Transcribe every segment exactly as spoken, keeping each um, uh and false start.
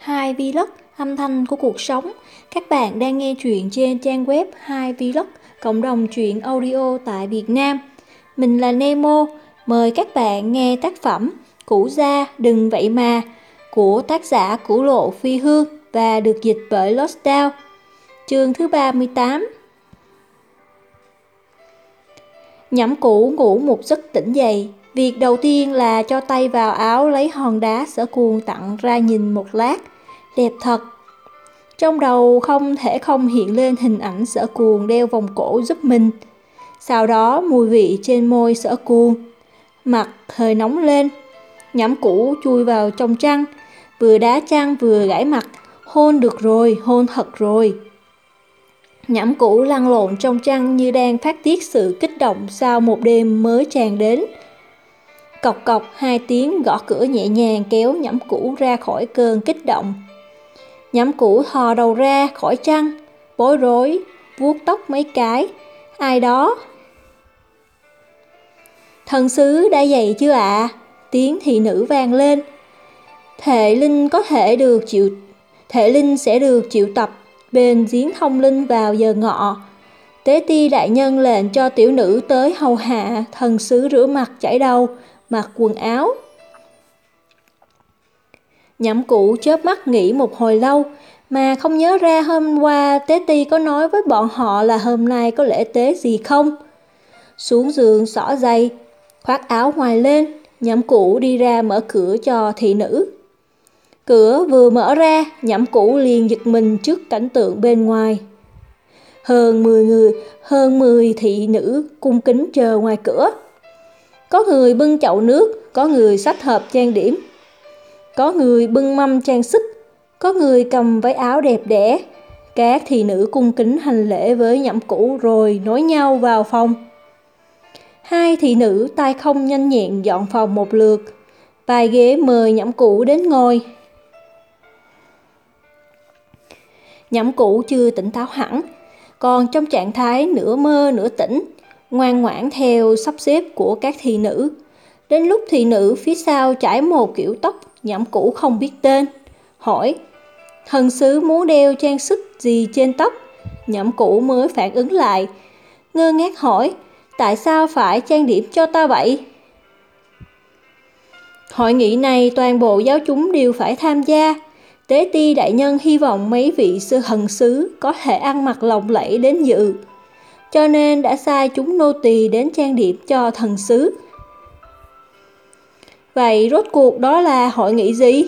hai Vlog, âm thanh của cuộc sống. Các bạn đang nghe truyện trên trang web hai Vlog, cộng đồng truyện audio tại Việt Nam. Mình là Nemo, mời các bạn nghe tác phẩm Cũ Gia Đừng Vậy Mà của tác giả Cửu Lộ Phi Hương và được dịch bởi Lost Down. Chương thứ ba mươi tám. Nhẫm Cũ ngủ một giấc tỉnh dậy. Việc đầu tiên là cho tay vào áo lấy hòn đá Sở Cuồng tặng ra nhìn một lát. Đẹp thật. Trong đầu không thể không hiện lên hình ảnh Sở Cuồng đeo vòng cổ giúp mình. Sau đó mùi vị trên môi Sở Cuồng. Mặt hơi nóng lên. Nhẫm Cũ chui vào trong chăn, vừa đá chăn vừa gãi mặt. Hôn được rồi, hôn thật rồi. Nhẫm Cũ lăn lộn trong chăn như đang phát tiết sự kích động sau một đêm mới tràn đến. Cộc cộc hai tiếng gõ cửa nhẹ nhàng kéo Nhẫm Cũ ra khỏi cơn kích động. Nhẫm Cũ thò đầu ra khỏi chăn, bối rối, vuốt tóc mấy cái. Ai đó? Thần sứ đã dậy chưa ạ? À? Tiếng thị nữ vang lên. Thệ Linh có thể được chịu Thệ Linh sẽ được triệu tập bên giếng thông linh vào giờ ngọ. Tế ti đại nhân lệnh cho tiểu nữ tới hầu hạ thần sứ rửa mặt chải đầu, mặc quần áo. Nhẫm Cũ chớp mắt nghĩ một hồi lâu, mà không nhớ ra hôm qua Tế ti có nói với bọn họ là hôm nay có lễ tế gì không. Xuống giường xỏ giày, khoác áo ngoài lên, Nhẫm Cũ đi ra mở cửa cho thị nữ. Cửa vừa mở ra, Nhẫm Cũ liền giật mình trước cảnh tượng bên ngoài. Hơn mười người, hơn mười thị nữ cung kính chờ ngoài cửa. Có người bưng chậu nước, có người xách hộp trang điểm, có người bưng mâm trang sức, có người cầm váy áo đẹp đẽ. Các thị nữ cung kính hành lễ với Nhẫm Cũ rồi nối nhau vào phòng. Hai thị nữ tay không nhanh nhẹn dọn phòng một lượt, vài ghế mời Nhẫm Cũ đến ngồi. Nhẫm Cũ chưa tỉnh táo hẳn, còn trong trạng thái nửa mơ nửa tỉnh, ngoan ngoãn theo sắp xếp của các thị nữ. Đến lúc thị nữ phía sau trải một kiểu tóc Nhẫm Cũ không biết tên, hỏi: thần sứ muốn đeo trang sức gì trên tóc? Nhẫm Cũ mới phản ứng lại, ngơ ngác hỏi: tại sao phải trang điểm cho ta vậy? Hội nghị này toàn bộ giáo chúng đều phải tham gia. Tế ti đại nhân hy vọng mấy vị sư thần sứ có thể ăn mặc lộng lẫy đến dự, cho nên đã sai chúng nô tỳ đến trang điểm cho thần sứ. Vậy rốt cuộc đó là hội nghị gì?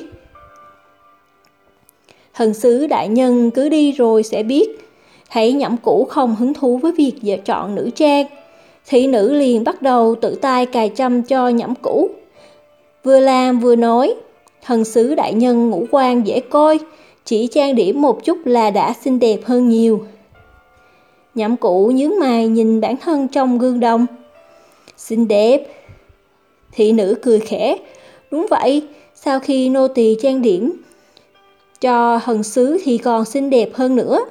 Thần sứ đại nhân cứ đi rồi sẽ biết. Thấy Nhẫm Cũ không hứng thú với việc lựa chọn nữ trang, thị nữ liền bắt đầu tự tay cài trâm cho Nhẫm Cũ. Vừa làm vừa nói: thần sứ đại nhân ngũ quan dễ coi, chỉ trang điểm một chút là đã xinh đẹp hơn nhiều. Nhẫm Cũ nhướng mày nhìn bản thân trong gương đồng. Xinh đẹp. Thị nữ cười khẽ. Đúng vậy, sau khi nô tỳ trang điểm cho thần sứ thì còn xinh đẹp hơn nữa.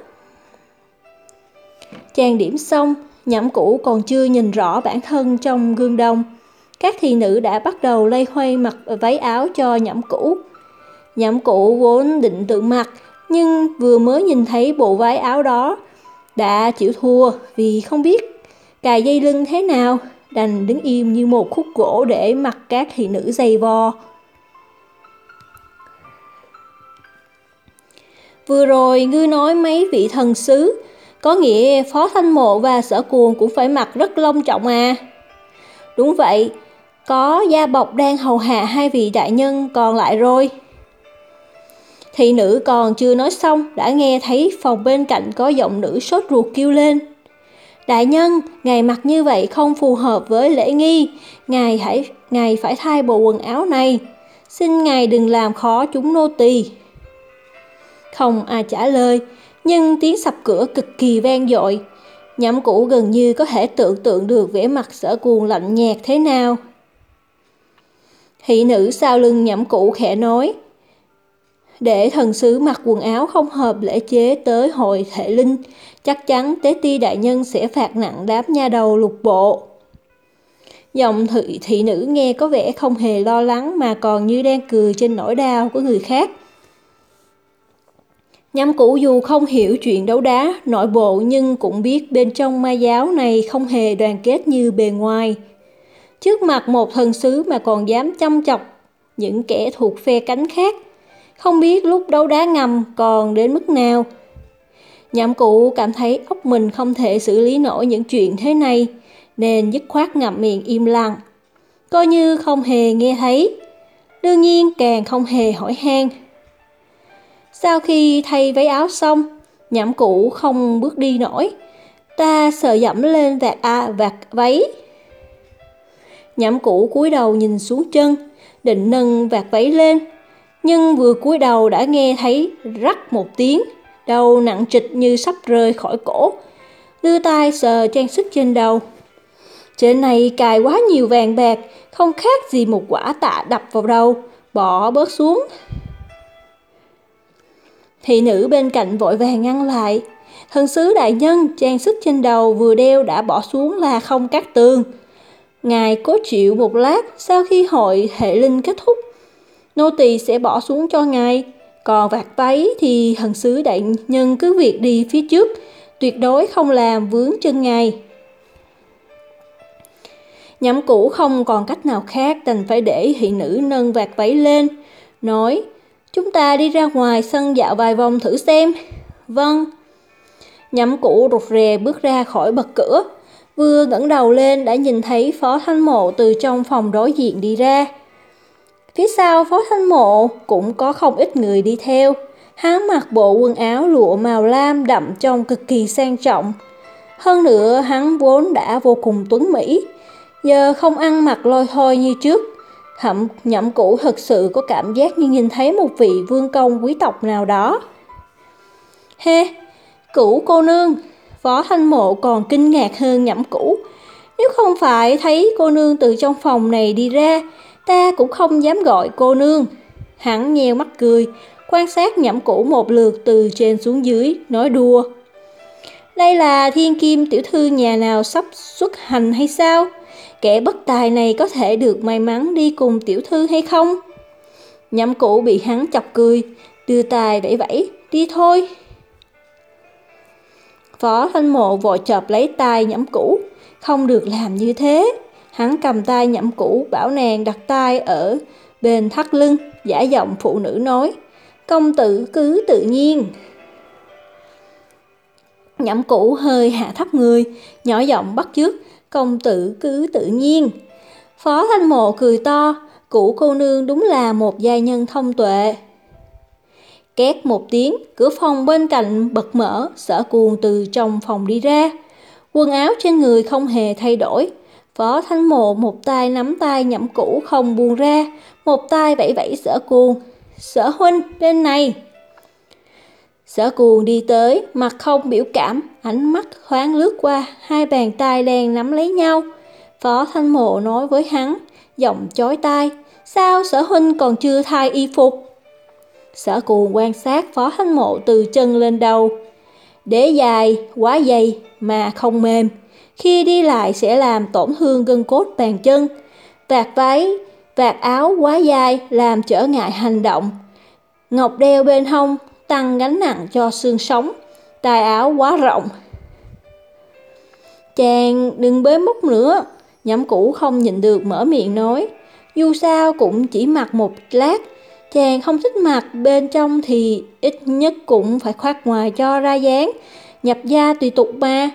Trang điểm xong, Nhẫm Cũ còn chưa nhìn rõ bản thân trong gương đồng, các thị nữ đã bắt đầu loay hoay mặc váy áo cho Nhẫm Cũ. Nhẫm Cũ vốn định tự mặc, nhưng vừa mới nhìn thấy bộ váy áo đó đã chịu thua vì không biết cài dây lưng thế nào, đành đứng im như một khúc gỗ để mặc các thị nữ giày vò. Vừa rồi ngươi nói mấy vị thần sứ, có nghĩa Phó Thanh Mộ và Sở Cuồng cũng phải mặc rất long trọng à? Đúng vậy, có gia bộc đang hầu hạ hai vị đại nhân còn lại rồi. Thị nữ còn chưa nói xong đã nghe thấy phòng bên cạnh có giọng nữ sốt ruột kêu lên: đại nhân, ngài mặc như vậy không phù hợp với lễ nghi, ngài hãy ngài phải thay bộ quần áo này, xin ngài đừng làm khó chúng nô tỳ. Không ai trả lời, nhưng tiếng sập cửa cực kỳ vang dội. Nhẫm Cũ gần như có thể tưởng tượng được vẻ mặt Sở Cuồng lạnh nhạt thế nào. Thị nữ sau lưng Nhẫm Cũ khẽ nói: để thần sứ mặc quần áo không hợp lễ chế tới hội Thệ Linh, chắc chắn Tế ti đại nhân sẽ phạt nặng đám nha đầu lục bộ. Giọng thị, thị nữ nghe có vẻ không hề lo lắng mà còn như đang cười trên nỗi đau của người khác. Nhâm Cũ dù không hiểu chuyện đấu đá nội bộ nhưng cũng biết bên trong ma giáo này không hề đoàn kết như bề ngoài. Trước mặt một thần sứ mà còn dám chăm chọc những kẻ thuộc phe cánh khác, không biết lúc đấu đá ngầm còn đến mức nào. Nhâm Cũ cảm thấy óc mình không thể xử lý nổi những chuyện thế này, nên dứt khoát ngậm miệng im lặng, coi như không hề nghe thấy. Đương nhiên càng không hề hỏi han. Sau khi thay váy áo xong, Nhâm Cũ không bước đi nổi. Ta sợ dẫm lên vạt à vạt váy. Nhâm Cũ cúi đầu nhìn xuống chân, định nâng vạt váy lên, nhưng vừa cúi đầu đã nghe thấy rắc một tiếng, đầu nặng trịch như sắp rơi khỏi cổ. Đưa tay sờ trang sức trên đầu. Trên này cài quá nhiều vàng bạc, không khác gì một quả tạ đập vào đầu, bỏ bớt xuống. Thị nữ bên cạnh vội vàng ngăn lại. Thần sứ đại nhân, trang sức trên đầu vừa đeo đã bỏ xuống là không cát tường. Ngài cố chịu một lát, sau khi hội hệ linh kết thúc, nô tỳ sẽ bỏ xuống cho ngài. Còn vạt váy thì thần sứ đại nhân cứ việc đi phía trước, tuyệt đối không làm vướng chân ngài. Nhâm Cũ không còn cách nào khác, đành phải để thị nữ nâng vạt váy lên, nói: chúng ta đi ra ngoài sân dạo vài vòng thử xem. Vâng. Nhâm Cũ rụt rè bước ra khỏi bậc cửa, vừa ngẩng đầu lên đã nhìn thấy Phó Thanh Mộ từ trong phòng đối diện đi ra. Phía sau Phó Thanh Mộ cũng có không ít người đi theo. Hắn mặc bộ quần áo lụa màu lam đậm trông cực kỳ sang trọng. Hơn nữa hắn vốn đã vô cùng tuấn mỹ, giờ không ăn mặc lôi thôi như trước. Thậm Nhâm Cũ thực sự có cảm giác như nhìn thấy một vị vương công quý tộc nào đó. Hê, Cũ cô nương! Phó Thanh Mộ còn kinh ngạc hơn Nhâm Cũ. Nếu không phải thấy cô nương từ trong phòng này đi ra, ta cũng không dám gọi cô nương. Hắn nheo mắt cười, quan sát Nhâm Cũ một lượt từ trên xuống dưới, nói đùa: đây là thiên kim tiểu thư nhà nào sắp xuất hành hay sao? Kẻ bất tài này có thể được may mắn đi cùng tiểu thư hay không? Nhâm Cũ bị hắn chọc cười, đưa tay vẫy vẫy: đi thôi. Phó Thanh Mộ vội chộp lấy tay Nhâm Cũ: không được làm như thế. Hắn cầm tay Nhâm Cũ bảo nàng đặt tay ở bên thắt lưng, giả giọng phụ nữ nói: công tử cứ tự nhiên. Nhâm Cũ hơi hạ thấp người, nhỏ giọng bắt chước: công tử cứ tự nhiên. Phó Thanh Mộ cười to: Cũ cô nương đúng là một giai nhân thông tuệ. Két một tiếng, cửa phòng bên cạnh bật mở, Sở Cuồng từ trong phòng đi ra. Quần áo trên người không hề thay đổi. Phó Thanh Mộ một tay nắm tay Nhâm Cũ không buông ra, một tay vẫy vẫy Sở Cuồng: Sở huynh, bên này. Sở Cuồng đi tới, mặt không biểu cảm, ánh mắt thoáng lướt qua hai bàn tay đang nắm lấy nhau. Phó Thanh Mộ nói với hắn, giọng chói tai: sao Sở huynh còn chưa thay y phục? Sở Cuồng quan sát Phó Thanh Mộ từ chân lên đầu. Đế dài, quá dày mà không mềm, khi đi lại sẽ làm tổn thương gân cốt bàn chân. Vạt váy, vạt áo quá dài làm trở ngại hành động. Ngọc đeo bên hông tăng gánh nặng cho xương sống. Tài áo quá rộng. Chàng đừng bới móc nữa. Nhâm Cũ không nhịn được mở miệng nói: dù sao cũng chỉ mặc một lát, chàng không thích mặc bên trong thì ít nhất cũng phải khoác ngoài cho ra dáng, nhập gia tùy tục mà.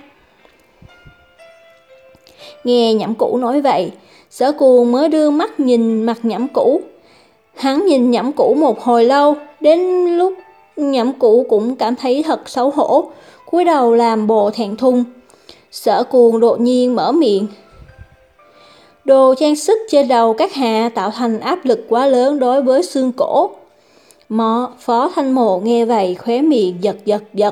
Nghe Nhâm Cũ nói vậy, Sở Cuồng mới đưa mắt nhìn mặt Nhâm Cũ. Hắn nhìn Nhâm Cũ một hồi lâu, đến lúc Nhâm Cũ cũng cảm thấy thật xấu hổ, cúi đầu làm bộ thẹn thùng. Sở Cuồng đột nhiên mở miệng: đồ trang sức trên đầu các hạ tạo thành áp lực quá lớn đối với xương cổ. Mọ Phó Thanh Mộ nghe vậy khóe miệng giật giật giật.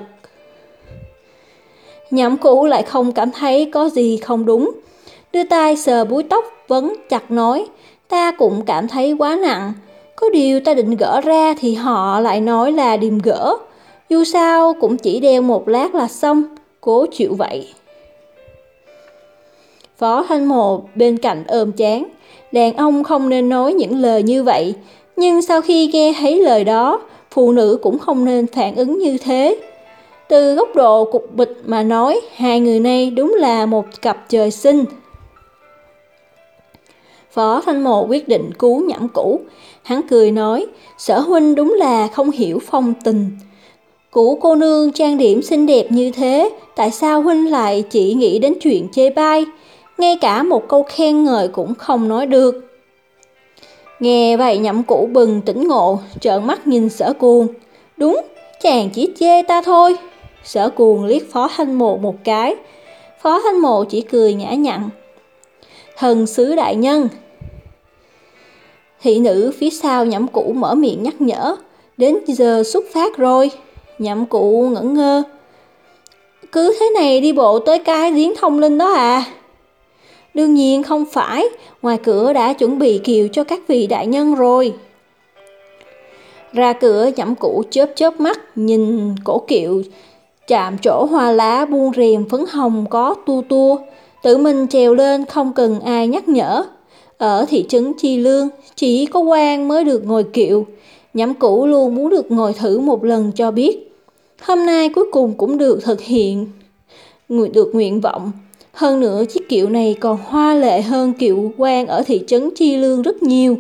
Nhâm Cũ lại không cảm thấy có gì không đúng, đưa tay sờ búi tóc vấn chặt nói: ta cũng cảm thấy quá nặng, có điều ta định gỡ ra thì họ lại nói là điềm gỡ, dù sao cũng chỉ đeo một lát là xong, cố chịu vậy. Phó Thanh Mộ bên cạnh ôm trán, đàn ông không nên nói những lời như vậy, nhưng sau khi nghe thấy lời đó, phụ nữ cũng không nên phản ứng như thế. Từ góc độ cục bịch mà nói, hai người này đúng là một cặp trời sinh. Phó Thanh Mộ quyết định cứu Nhậm Cũ. Hắn cười nói, Sở huynh đúng là không hiểu phong tình. Cũ cô nương trang điểm xinh đẹp như thế, tại sao huynh lại chỉ nghĩ đến chuyện chê bai, ngay cả một câu khen ngợi cũng không nói được. Nghe vậy Nhậm Cũ bừng tỉnh ngộ, trợn mắt nhìn Sở Cuồng. Đúng, chàng chỉ chê ta thôi. Sở Cuồng liếc Phó Thanh Mộ một cái. Phó Thanh Mộ chỉ cười nhã nhặn. Thần sứ đại nhân. Thị nữ phía sau Nhậm Cũ mở miệng nhắc nhở. Đến giờ xuất phát rồi. Nhậm Cũ ngẩn ngơ. Cứ thế này đi bộ tới cái giếng thông linh đó à? Đương nhiên không phải, ngoài cửa đã chuẩn bị kiệu cho các vị đại nhân rồi. Ra cửa Nhậm Cũ chớp chớp mắt nhìn cổ kiệu chạm chỗ hoa lá buông rèm phấn hồng có tua tua, tự mình trèo lên không cần ai nhắc nhở. Ở thị trấn Chi Lương chỉ có quan mới được ngồi kiệu. Nhậm Cũ luôn muốn được ngồi thử một lần cho biết. Hôm nay cuối cùng cũng được thực hiện được nguyện vọng. Hơn nữa chiếc kiệu này còn hoa lệ hơn kiệu quan ở thị trấn Chi Lương rất nhiều.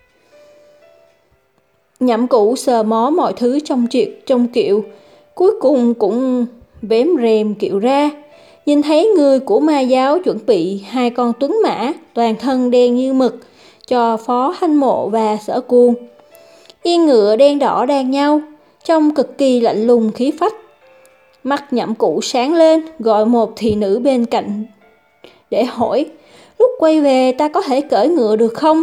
Nhậm Cũ sờ mó mọi thứ trong chuyện trong kiệu, cuối cùng cũng vén rèm kiệu ra, nhìn thấy người của ma giáo chuẩn bị hai con tuấn mã toàn thân đen như mực cho Phó Thanh Mộ và Sở Cuồng. Yên ngựa đen đỏ đan nhau, trông cực kỳ lạnh lùng khí phách. Mắt Nhậm Cũ sáng lên, gọi một thị nữ bên cạnh để hỏi, lúc quay về ta có thể cởi ngựa được không?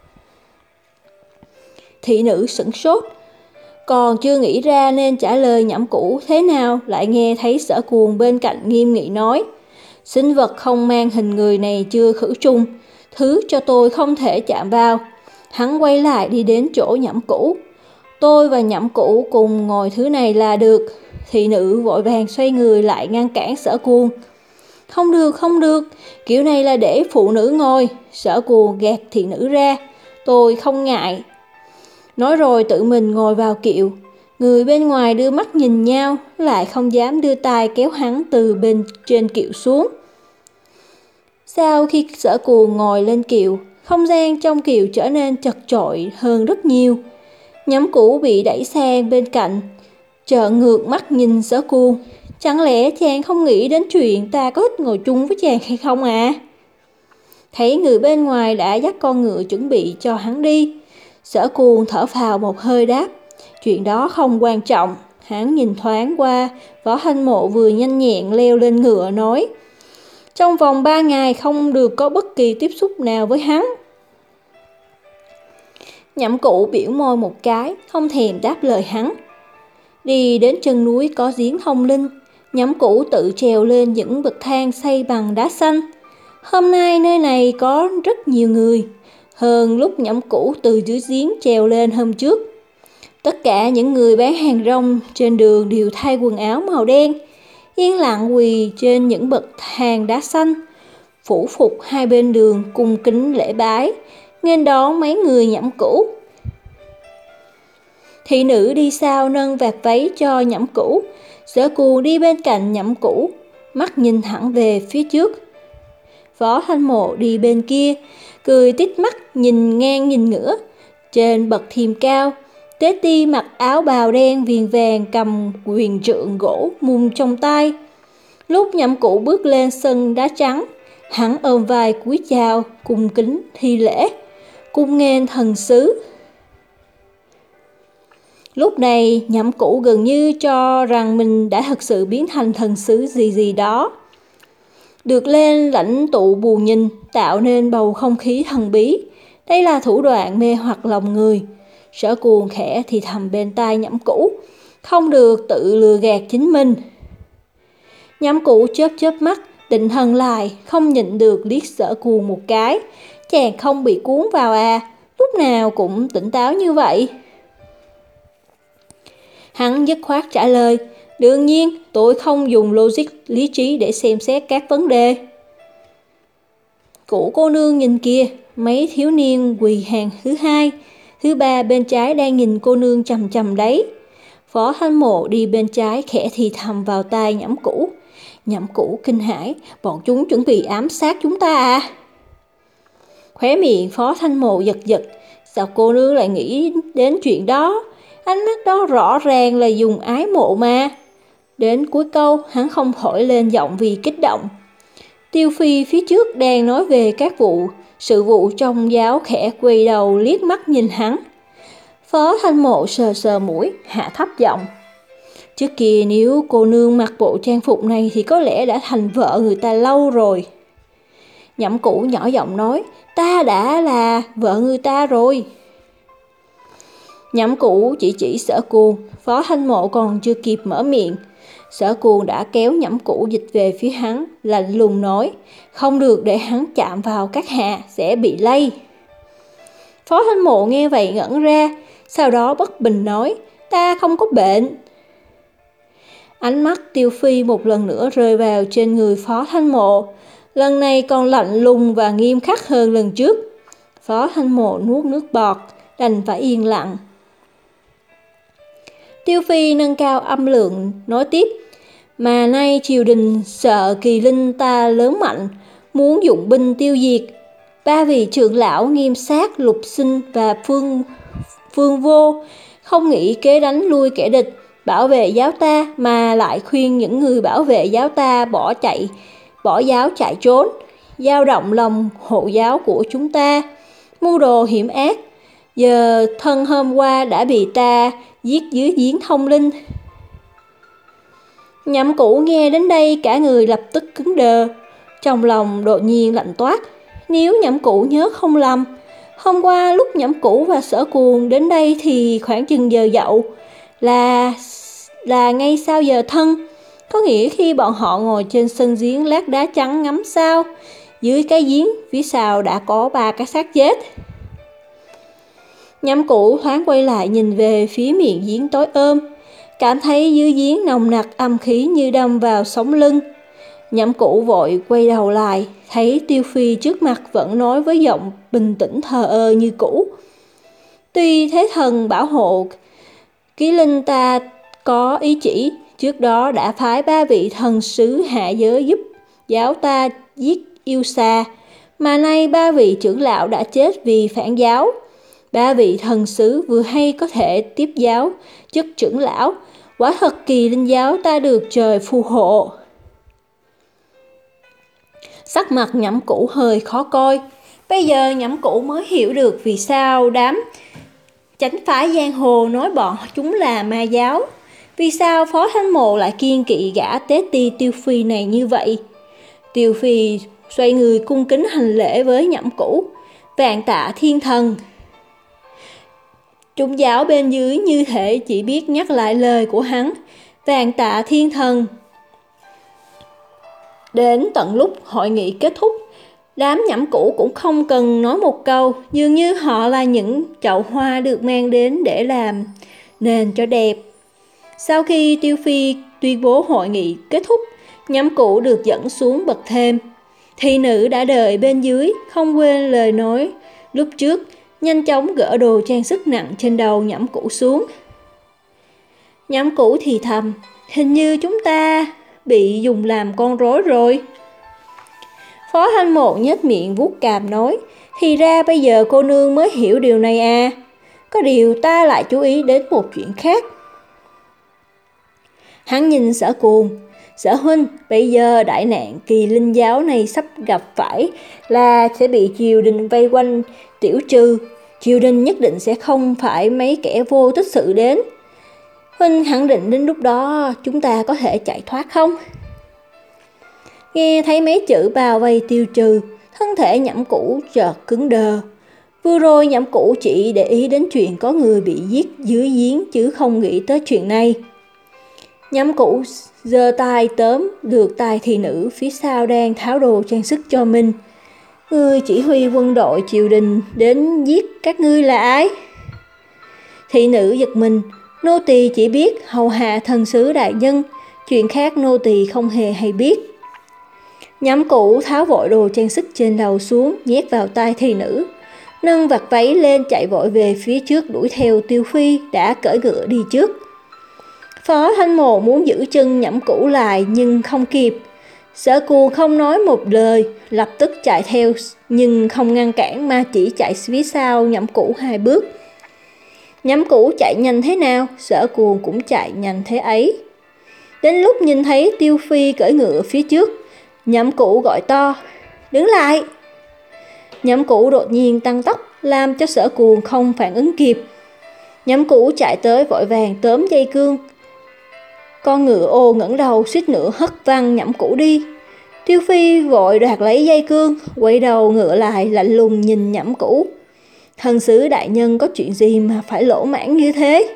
Thị nữ sửng sốt, còn chưa nghĩ ra nên trả lời Nhậm Cũ thế nào, lại nghe thấy Sở Cuồng bên cạnh nghiêm nghị nói, sinh vật không mang hình người này chưa khử trùng, thứ cho tôi không thể chạm vào. Hắn quay lại đi đến chỗ Nhậm Cũ. Tôi và Nhậm Cũ cùng ngồi thứ này là được. Thị nữ vội vàng xoay người lại ngăn cản Sở Cuồng. Không được, không được, kiểu này là để phụ nữ ngồi. Sở Cuồng gạt thị nữ ra. Tôi không ngại. Nói rồi tự mình ngồi vào kiệu. Người bên ngoài đưa mắt nhìn nhau, lại không dám đưa tay kéo hắn từ bên trên kiệu xuống. Sau khi Sở Cuồng ngồi lên kiệu, không gian trong kiệu trở nên chật chội hơn rất nhiều. Nhậm Cũ bị đẩy sang bên cạnh, trợn ngược mắt nhìn Sở Cuồng. Chẳng lẽ chàng không nghĩ đến chuyện ta có thích ngồi chung với chàng hay không à? Thấy người bên ngoài đã dắt con ngựa chuẩn bị cho hắn đi, Sở Cuồng thở phào một hơi đáp, chuyện đó không quan trọng. Hắn nhìn thoáng qua, Võ Thanh Mộ vừa nhanh nhẹn leo lên ngựa nói, trong vòng ba ngày không được có bất kỳ tiếp xúc nào với hắn. Nhậm Cũ biểu môi một cái, không thèm đáp lời hắn. Đi đến chân núi có giếng thông linh, Nhậm Cũ tự trèo lên những bậc thang xây bằng đá xanh. Hôm nay nơi này có rất nhiều người, hơn lúc Nhậm Cũ từ dưới giếng trèo lên hôm trước. Tất cả những người bán hàng rong trên đường đều thay quần áo màu đen, yên lặng quỳ trên những bậc thang đá xanh, phủ phục hai bên đường cung kính lễ bái, nghênh đón mấy người Nhậm Cũ. Thị nữ đi sau nâng vạt váy cho Nhậm Cũ, Sở Cuồng đi bên cạnh Nhậm Cũ, mắt nhìn thẳng về phía trước. Võ Thanh Mộ đi bên kia, cười tít mắt nhìn ngang nhìn ngửa. Trên bậc thềm cao, Tế Ti mặc áo bào đen viền vàng cầm quyền trượng gỗ mùng trong tay. Lúc Nhậm Cũ bước lên sân đá trắng, hắn ôm vai cúi chào, cung kính thi lễ, cung nghênh thần sứ. Lúc này Nhậm Cũ gần như cho rằng mình đã thật sự biến thành thần sứ gì gì đó. Được lên lãnh tụ bù nhìn, tạo nên bầu không khí thần bí. Đây là thủ đoạn mê hoặc lòng người. Sở Cuồng khẽ thì thầm bên tai Nhậm Cũ, không được tự lừa gạt chính mình. Nhậm Cũ chớp chớp mắt, định thần lại, không nhịn được liếc Sở Cuồng một cái. Chàng không bị cuốn vào à, lúc nào cũng tỉnh táo như vậy. Hắn dứt khoát trả lời, đương nhiên tôi không dùng logic lý trí để xem xét các vấn đề. Cụ cô nương nhìn kia, mấy thiếu niên quỳ hàng thứ hai, thứ ba bên trái đang nhìn cô nương chằm chằm đấy. Phó Thanh Mộ đi bên trái khẽ thì thầm vào tai Nhậm Cũ. Nhậm Cũ kinh hãi, bọn chúng chuẩn bị ám sát chúng ta à? Khóe miệng Phó Thanh Mộ giật giật, sao cô nương lại nghĩ đến chuyện đó? Ánh mắt đó rõ ràng là dùng ái mộ mà. Đến cuối câu, hắn không thổi lên giọng vì kích động. Tiêu Phi phía trước đang nói về các vụ, sự vụ trong giáo khẽ quay đầu liếc mắt nhìn hắn. Phó Thanh Mộ sờ sờ mũi, hạ thấp giọng. Trước kia nếu cô nương mặc bộ trang phục này thì có lẽ đã thành vợ người ta lâu rồi. Nhậm Cũ nhỏ giọng nói, ta đã là vợ người ta rồi. Nhậm Cũ chỉ chỉ Sở Cuồng, Phó Thanh Mộ còn chưa kịp mở miệng. Sở Cuồng đã kéo Nhậm Cũ dịch về phía hắn, lạnh lùng nói, không được để hắn chạm vào các hạ, sẽ bị lây. Phó Thanh Mộ nghe vậy ngẩn ra, sau đó bất bình nói, ta không có bệnh. Ánh mắt Tiêu Phi một lần nữa rơi vào trên người Phó Thanh Mộ, lần này còn lạnh lùng và nghiêm khắc hơn lần trước. Phó Thanh Mộ nuốt nước bọt, đành phải yên lặng. Tiêu Phi nâng cao âm lượng, nói tiếp, mà nay triều đình sợ Kỳ Linh ta lớn mạnh, muốn dụng binh tiêu diệt. Ba vị trưởng lão Nghiêm Sát, Lục Sinh và Phương, Phương Vô không nghĩ kế đánh lui kẻ địch, bảo vệ giáo ta, mà lại khuyên những người bảo vệ giáo ta bỏ chạy, bỏ giáo chạy trốn, dao động lòng hộ giáo của chúng ta, mưu đồ hiểm ác. Giờ thân hôm qua đã bị ta giết dưới giếng Thông Linh. Nhậm Cũ nghe đến đây cả người lập tức cứng đờ, trong lòng đột nhiên lạnh toát. Nếu Nhậm Cũ nhớ không lầm, hôm qua lúc Nhậm Cũ và Sở Cuồng đến đây thì khoảng chừng giờ dậu, là là ngay sau giờ thân. Có nghĩa khi bọn họ ngồi trên sân giếng lát đá trắng ngắm sao, dưới cái giếng phía sau đã có ba cái xác chết. Nhậm Cũ thoáng quay lại nhìn về phía miệng giếng tối ôm, cảm thấy dưới giếng nồng nặc âm khí như đâm vào sống lưng. Nhậm Cũ vội quay đầu lại, thấy Tiêu Phi trước mặt vẫn nói với giọng bình tĩnh thờ ơ như cũ. Tuy thế thần bảo hộ Ký Linh ta có ý chỉ, trước đó đã phái ba vị thần sứ hạ giới giúp giáo ta giết yêu xa, mà nay ba vị trưởng lão đã chết vì phản giáo. Ba vị thần sứ vừa hay có thể tiếp giáo chức trưởng lão, quả thật Kỳ Linh giáo ta được trời phù hộ. Sắc mặt Nhậm Cũ hơi khó coi, bây giờ Nhậm Cũ mới hiểu được vì sao đám chánh phái giang hồ nói bọn chúng là ma giáo. Vì sao Phó Thanh Mộ lại kiêng kỵ gã tế ti Tiêu Phi này như vậy? Tiêu Phi xoay người cung kính hành lễ với Nhậm Cũ, vạn tạ thiên thần. Chúng giáo bên dưới như thể chỉ biết nhắc lại lời của hắn, vạn tạ thiên thần. Đến tận lúc hội nghị kết thúc, đám Nhậm Cũ cũng không cần nói một câu, dường như họ là những chậu hoa được mang đến để làm nền cho đẹp. Sau khi Tiêu Phi tuyên bố hội nghị kết thúc, Nhậm Cũ được dẫn xuống bậc thềm. Thị nữ đã đợi bên dưới, không quên lời nói lúc trước, nhanh chóng gỡ đồ trang sức nặng trên đầu Nhậm Cũ xuống. Nhậm Cũ thì thầm, hình như chúng ta bị dùng làm con rối rồi. Phó Thanh Mộ nhếch miệng vuốt cằm nói, thì ra bây giờ cô nương mới hiểu điều này à. Có điều ta lại chú ý đến một chuyện khác. Hắn nhìn Sở Cuồng, Sở huynh, bây giờ đại nạn Kỳ Linh giáo này sắp gặp phải là sẽ bị triều đình vây quanh tiểu trừ. Triều đình nhất định sẽ không phải mấy kẻ vô tích sự đến. Huynh khẳng định đến lúc đó chúng ta có thể chạy thoát không? Nghe thấy mấy chữ bao vây tiêu trừ, thân thể Nhậm Cũ chợt cứng đờ. Vừa rồi Nhậm Cũ chỉ để ý đến chuyện có người bị giết dưới giếng chứ không nghĩ tới chuyện này. Nhậm Cũ giơ tay tóm được tay thị nữ phía sau đang tháo đồ trang sức cho mình. Người chỉ huy quân đội triều đình đến giết các ngươi là ai? Thị nữ giật mình, nô tỳ chỉ biết hầu hạ thần sứ đại nhân, chuyện khác nô tỳ không hề hay biết. Nhậm Cũ tháo vội đồ trang sức trên đầu xuống, nhét vào tay thị nữ. nâng vạt váy lên chạy vội về phía trước đuổi theo Tiêu Phi đã cưỡi ngựa đi trước. Phó Thanh Mộ muốn giữ chân Nhậm Cũ lại nhưng không kịp. Sở Cuồng không nói một lời, lập tức chạy theo nhưng không ngăn cản mà chỉ chạy phía sau Nhậm Cũ hai bước. Nhậm Cũ chạy nhanh thế nào, Sở Cuồng cũng chạy nhanh thế ấy. Đến lúc nhìn thấy Tiêu Phi cưỡi ngựa phía trước, Nhậm Cũ gọi to, đứng lại. Nhậm Cũ đột nhiên tăng tốc làm cho Sở Cuồng không phản ứng kịp. Nhậm Cũ chạy tới vội vàng tóm dây cương. Con ngựa ô ngẩng đầu suýt nữa hất văng Nhậm Cũ đi. Tiêu Phi vội đoạt lấy dây cương, quay đầu ngựa lại lạnh lùng nhìn Nhậm Cũ. Thần sứ đại nhân có chuyện gì mà phải lỗ mãng như thế?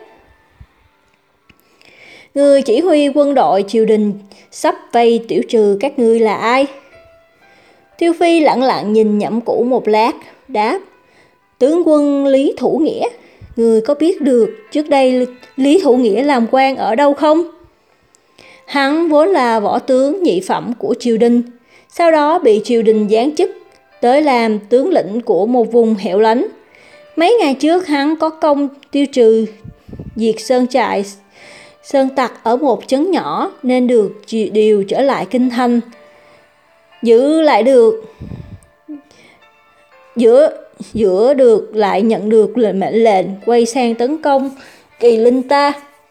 Người chỉ huy quân đội triều đình sắp vây tiểu trừ các ngươi là ai? Tiêu Phi lặng lặng nhìn Nhậm Cũ một lát, đáp, tướng quân Lý Thủ Nghĩa. Người có biết được trước đây Lý Thủ Nghĩa làm quan ở đâu không? Hắn vốn là võ tướng nhị phẩm của triều đình, sau đó bị triều đình giáng chức tới làm tướng lĩnh của một vùng hẻo lánh. Mấy ngày trước hắn có công tiêu trừ diệt sơn trại sơn tặc ở một trấn nhỏ nên được điều trở lại kinh thành. Giữ lại được giữa giữa được lại nhận được lệnh mệnh lệnh quay sang tấn công Kỳ Linh ta.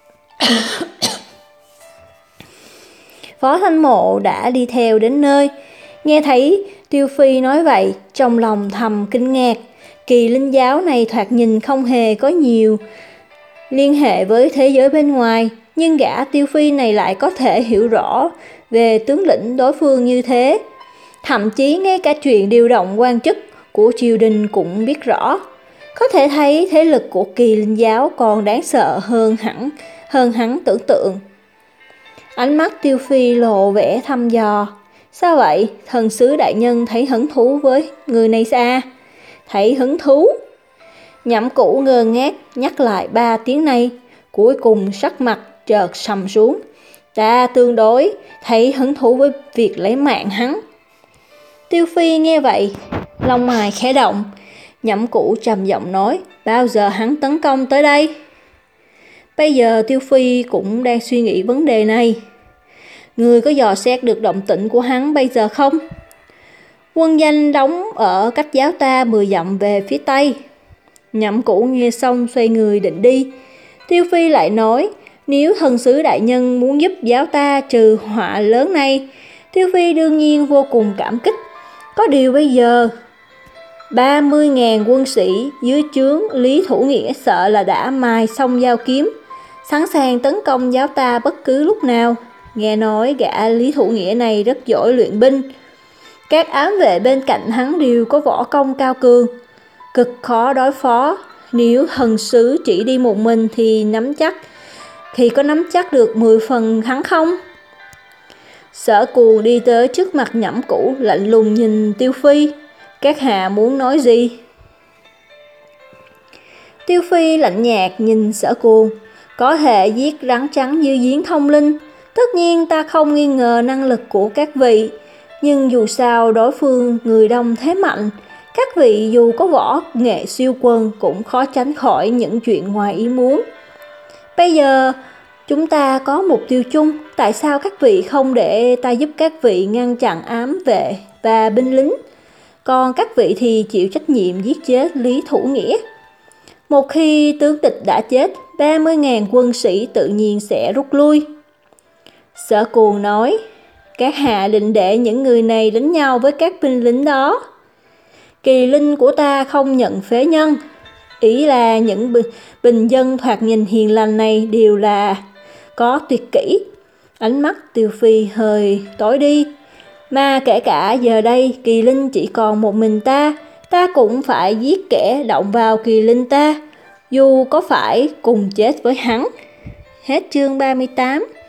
Phó Thanh Mộ đã đi theo đến nơi, nghe thấy Tiêu Phi nói vậy, trong lòng thầm kinh ngạc. Kỳ Linh giáo này thoạt nhìn không hề có nhiều liên hệ với thế giới bên ngoài, nhưng gã Tiêu Phi này lại có thể hiểu rõ về tướng lĩnh đối phương như thế. Thậm chí ngay cả chuyện điều động quan chức của triều đình cũng biết rõ. Có thể thấy thế lực của Kỳ Linh giáo còn đáng sợ hơn hẳn hơn hắn tưởng tượng. Ánh mắt Tiêu Phi lộ vẻ thăm dò. Sao vậy? Thần sứ đại nhân thấy hứng thú với người này sao? Thấy hứng thú? Nhậm Cũ ngơ ngác nhắc lại ba tiếng này, cuối cùng sắc mặt chợt sầm xuống. Ta tương đối thấy hứng thú với việc lấy mạng hắn. Tiêu Phi nghe vậy, lông mày khẽ động. Nhậm Cũ trầm giọng nói, bao giờ hắn tấn công tới đây? Bây giờ Tiêu Phi cũng đang suy nghĩ vấn đề này. Người có dò xét được động tĩnh của hắn bây giờ không? Quân danh đóng ở cách giáo ta mười dặm về phía tây. Nhậm Cũ nghe xong xoay người định đi. Tiêu Phi lại nói, nếu thần sứ đại nhân muốn giúp giáo ta trừ họa lớn này, Tiêu Phi đương nhiên vô cùng cảm kích. Có điều bây giờ ba mươi nghìn quân sĩ dưới trướng Lý Thủ Nghĩa sợ là đã mài xong dao kiếm, sẵn sàng tấn công giáo ta bất cứ lúc nào. Nghe nói gã Lý Thủ Nghĩa này rất giỏi luyện binh. Các ám vệ bên cạnh hắn đều có võ công cao cường, cực khó đối phó. Nếu thần sứ chỉ đi một mình thì nắm chắc thì có nắm chắc được mười phần hắn không? Sở Cuồng đi tới trước mặt Nhậm Cũ, lạnh lùng nhìn Tiêu Phi. Các hạ muốn nói gì? Tiêu Phi lạnh nhạt nhìn Sở Cuồng. Có thể giết rắn trắng như giếng thông linh. Tất nhiên ta không nghi ngờ năng lực của các vị, nhưng dù sao đối phương người đông thế mạnh, các vị dù có võ nghệ siêu quần cũng khó tránh khỏi những chuyện ngoài ý muốn. Bây giờ chúng ta có mục tiêu chung, tại sao các vị không để ta giúp các vị ngăn chặn ám vệ và binh lính, còn các vị thì chịu trách nhiệm giết chết Lý Thủ Nghĩa? Một khi tướng địch đã chết, ba mươi nghìn quân sĩ tự nhiên sẽ rút lui. Sở Cuồng nói, các hạ định để những người này đánh nhau với các binh lính đó. Kỳ linh của ta không nhận phế nhân. Ý là những bình dân thoạt nhìn hiền lành này đều là có tuyệt kỹ. Ánh mắt Tiêu Phi hơi tối đi. Mà kể cả giờ đây kỳ linh chỉ còn một mình ta, ta cũng phải giết kẻ động vào kỳ linh ta, dù có phải cùng chết với hắn. Hết chương ba mươi tám.